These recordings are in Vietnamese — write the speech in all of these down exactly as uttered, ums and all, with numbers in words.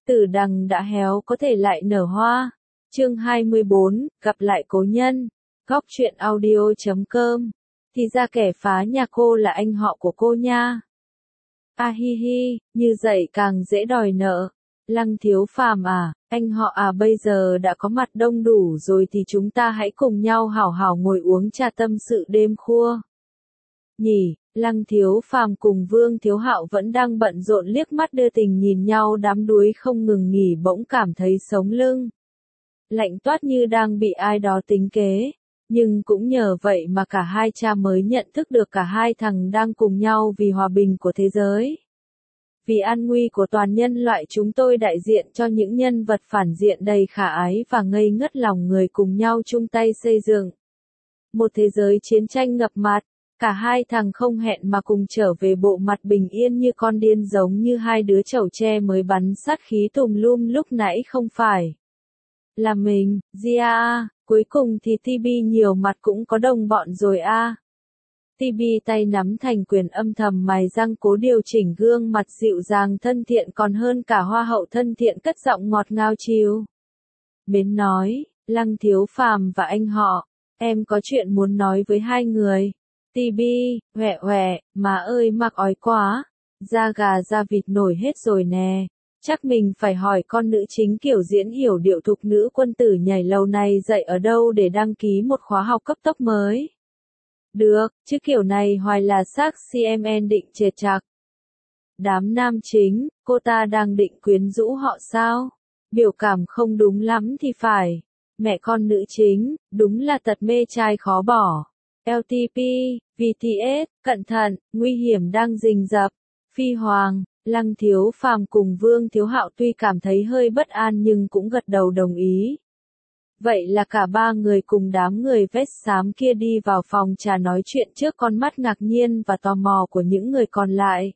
Tử đằng đã héo có thể lại nở hoa. Chương hai mươi bốn, gặp lại cố nhân. Góc truyện audio chấm com. Thì ra kẻ phá nhà cô là anh họ của cô nha. A hi hi, như vậy càng dễ đòi nợ. Lăng Thiếu Phàm à, anh họ à, bây giờ đã có mặt đông đủ rồi thì chúng ta hãy cùng nhau hảo hảo ngồi uống trà tâm sự đêm khuya. Nhỉ, Lăng Thiếu Phàm cùng Vương Thiếu Hạo vẫn đang bận rộn liếc mắt đưa tình nhìn nhau đắm đuối không ngừng nghỉ, bỗng cảm thấy sống lưng lạnh toát như đang bị ai đó tính kế. Nhưng cũng nhờ vậy mà cả hai cha mới nhận thức được cả hai thằng đang cùng nhau vì hòa bình của thế giới. Vì an nguy của toàn nhân loại, chúng tôi đại diện cho những nhân vật phản diện đầy khả ái và ngây ngất lòng người cùng nhau chung tay xây dựng một thế giới chiến tranh ngập mặt. Cả hai thằng không hẹn mà cùng trở về bộ mặt bình yên như con điên, giống như hai đứa chẩu tre mới bắn sát khí tùm lum lúc nãy không phải là mình. Gia a, cuối cùng thì tê bê nhiều mặt cũng có đồng bọn rồi a. À. tê bê tay nắm thành quyền âm thầm mài răng cố điều chỉnh gương mặt dịu dàng thân thiện còn hơn cả hoa hậu thân thiện, cất giọng ngọt ngào chiều mến nói, Lăng Thiếu Phàm và anh họ, em có chuyện muốn nói với hai người. tê bê, huệ huệ, má ơi mặc ói quá, da gà da vịt nổi hết rồi nè. Chắc mình phải hỏi con nữ chính kiểu diễn hiểu điệu thục nữ quân tử nhảy lầu này dạy ở đâu để đăng ký một khóa học cấp tốc mới. Được, chứ kiểu này hoài là xác xê em en định chệt chạc. Đám nam chính, cô ta đang định quyến rũ họ sao? Biểu cảm không đúng lắm thì phải. Mẹ con nữ chính, đúng là tật mê trai khó bỏ. lờ tê pê, vê tê ét, cẩn thận, nguy hiểm đang rình rập. Phi Hoàng, Lăng Thiếu Phàm cùng Vương Thiếu Hạo tuy cảm thấy hơi bất an nhưng cũng gật đầu đồng ý. Vậy là cả ba người cùng đám người vest xám kia đi vào phòng trà nói chuyện trước con mắt ngạc nhiên và tò mò của những người còn lại.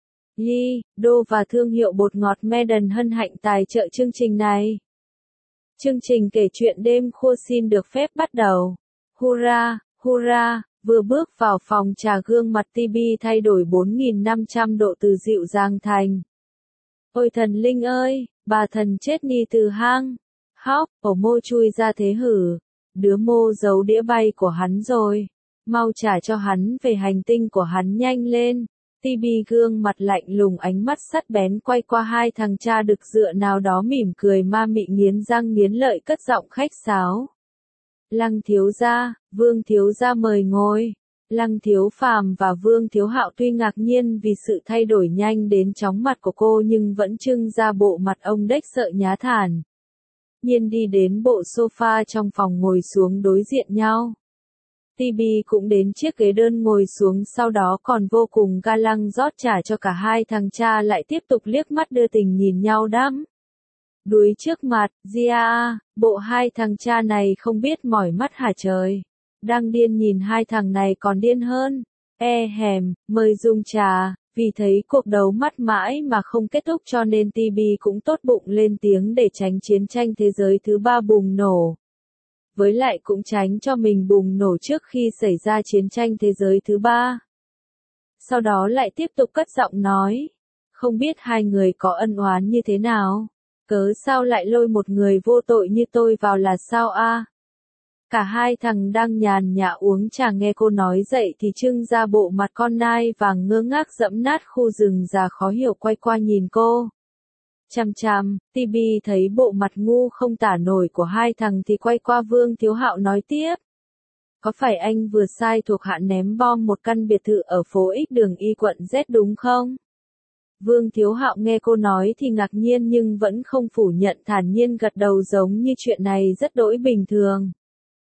Ly, Đô và thương hiệu bột ngọt Madden hân hạnh tài trợ chương trình này. Chương trình kể chuyện đêm khuya xin được phép bắt đầu. Hurra, hurra, vừa bước vào phòng trà gương mặt tê bê thay đổi bốn nghìn năm trăm độ từ dịu dàng thành. Ôi thần linh ơi, bà thần chết ni từ hang. Hóc, ổ mô chui ra thế hử. Đứa mô giấu đĩa bay của hắn rồi. Mau trả cho hắn về hành tinh của hắn nhanh lên. tê bê gương mặt lạnh lùng, ánh mắt sắt bén quay qua hai thằng cha đực dựa nào đó mỉm cười ma mị nghiến răng nghiến lợi cất giọng khách sáo. Lăng thiếu gia, Vương thiếu gia mời ngồi. Lăng Thiếu Phàm và Vương Thiếu Hạo tuy ngạc nhiên vì sự thay đổi nhanh đến chóng mặt của cô nhưng vẫn trưng ra bộ mặt ông đếch sợ nhá thản. Nhiên đi đến bộ sofa trong phòng ngồi xuống đối diện nhau. tê bê cũng đến chiếc ghế đơn ngồi xuống, sau đó còn vô cùng ga lăng rót trà cho cả hai thằng cha, lại tiếp tục liếc mắt đưa tình nhìn nhau đắm đuối trước mặt. Gia a, bộ hai thằng cha này không biết mỏi mắt hả trời. Đang điên nhìn hai thằng này còn điên hơn. E hèm, mời dùng trà. Vì thấy cuộc đấu mắt mãi mà không kết thúc cho nên tê bê cũng tốt bụng lên tiếng để tránh chiến tranh thế giới thứ ba bùng nổ. Với lại cũng tránh cho mình bùng nổ trước khi xảy ra chiến tranh thế giới thứ ba. Sau đó lại tiếp tục cất giọng nói. Không biết hai người có ân oán như thế nào? Cớ sao lại lôi một người vô tội như tôi vào là sao a? À? Cả hai thằng đang nhàn nhã uống trà nghe cô nói dậy thì trưng ra bộ mặt con nai vàng ngơ ngác dẫm nát khu rừng già khó hiểu quay qua nhìn cô. Chằm chằm, tê bê thấy bộ mặt ngu không tả nổi của hai thằng thì quay qua Vương Thiếu Hạo nói tiếp. Có phải anh vừa sai thuộc hạ ném bom một căn biệt thự ở phố X đường Y quận Z đúng không? Vương Thiếu Hạo nghe cô nói thì ngạc nhiên nhưng vẫn không phủ nhận, thản nhiên gật đầu giống như chuyện này rất đỗi bình thường.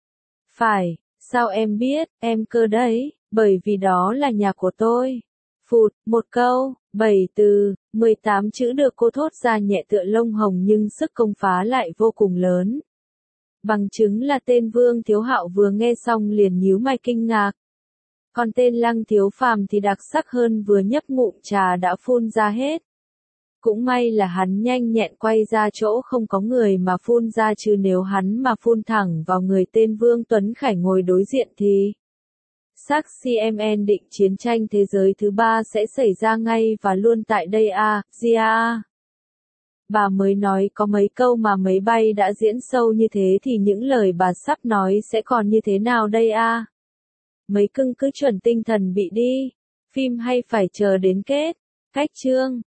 Phải, sao em biết, em cơ đấy, bởi vì đó là nhà của tôi. Phụt, một câu, bảy từ, mười tám chữ được cô thốt ra nhẹ tựa lông hồng nhưng sức công phá lại vô cùng lớn. Bằng chứng là tên Vương Thiếu Hạo vừa nghe xong liền nhíu mày kinh ngạc. Còn tên Lăng Thiếu Phàm thì đặc sắc hơn, vừa nhấp ngụm trà đã phun ra hết. Cũng may là hắn nhanh nhẹn quay ra chỗ không có người mà phun ra, chứ nếu hắn mà phun thẳng vào người tên Vương Tuấn Khải ngồi đối diện thì xác xê em en định chiến tranh thế giới thứ ba sẽ xảy ra ngay và luôn tại đây a. Gia a. Bà mới nói có mấy câu mà máy bay đã diễn sâu như thế thì những lời bà sắp nói sẽ còn như thế nào đây a? Mấy cưng cứ chuẩn tinh thần bị đi. Phim hay phải chờ đến kết. Cách chương